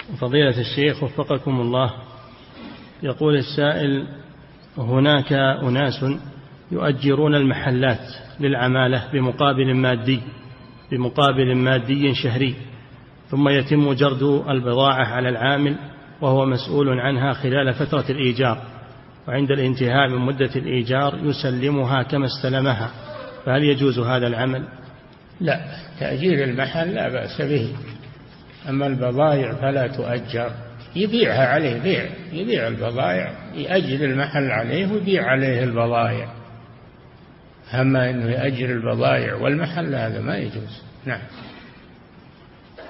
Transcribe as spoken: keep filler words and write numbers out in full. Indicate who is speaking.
Speaker 1: فضيلة الشيخ وفقكم الله، يقول السائل: هناك أناس يؤجرون المحلات للعمالة بمقابل مادي بمقابل مادي شهري، ثم يتم جرد البضاعة على العامل وهو مسؤول عنها خلال فترة الإيجار، وعند الانتهاء من مدة الإيجار يسلمها كما استلمها، فهل يجوز هذا العمل؟
Speaker 2: لا، تأجير المحل لا بأس به، أما البضائع فلا تؤجر، يبيعها عليه بيع، يبيع البضائع، يأجر المحل عليه ويبيع عليه البضائع، أما أنه يأجر البضائع والمحل هذا ما يجوز. نعم.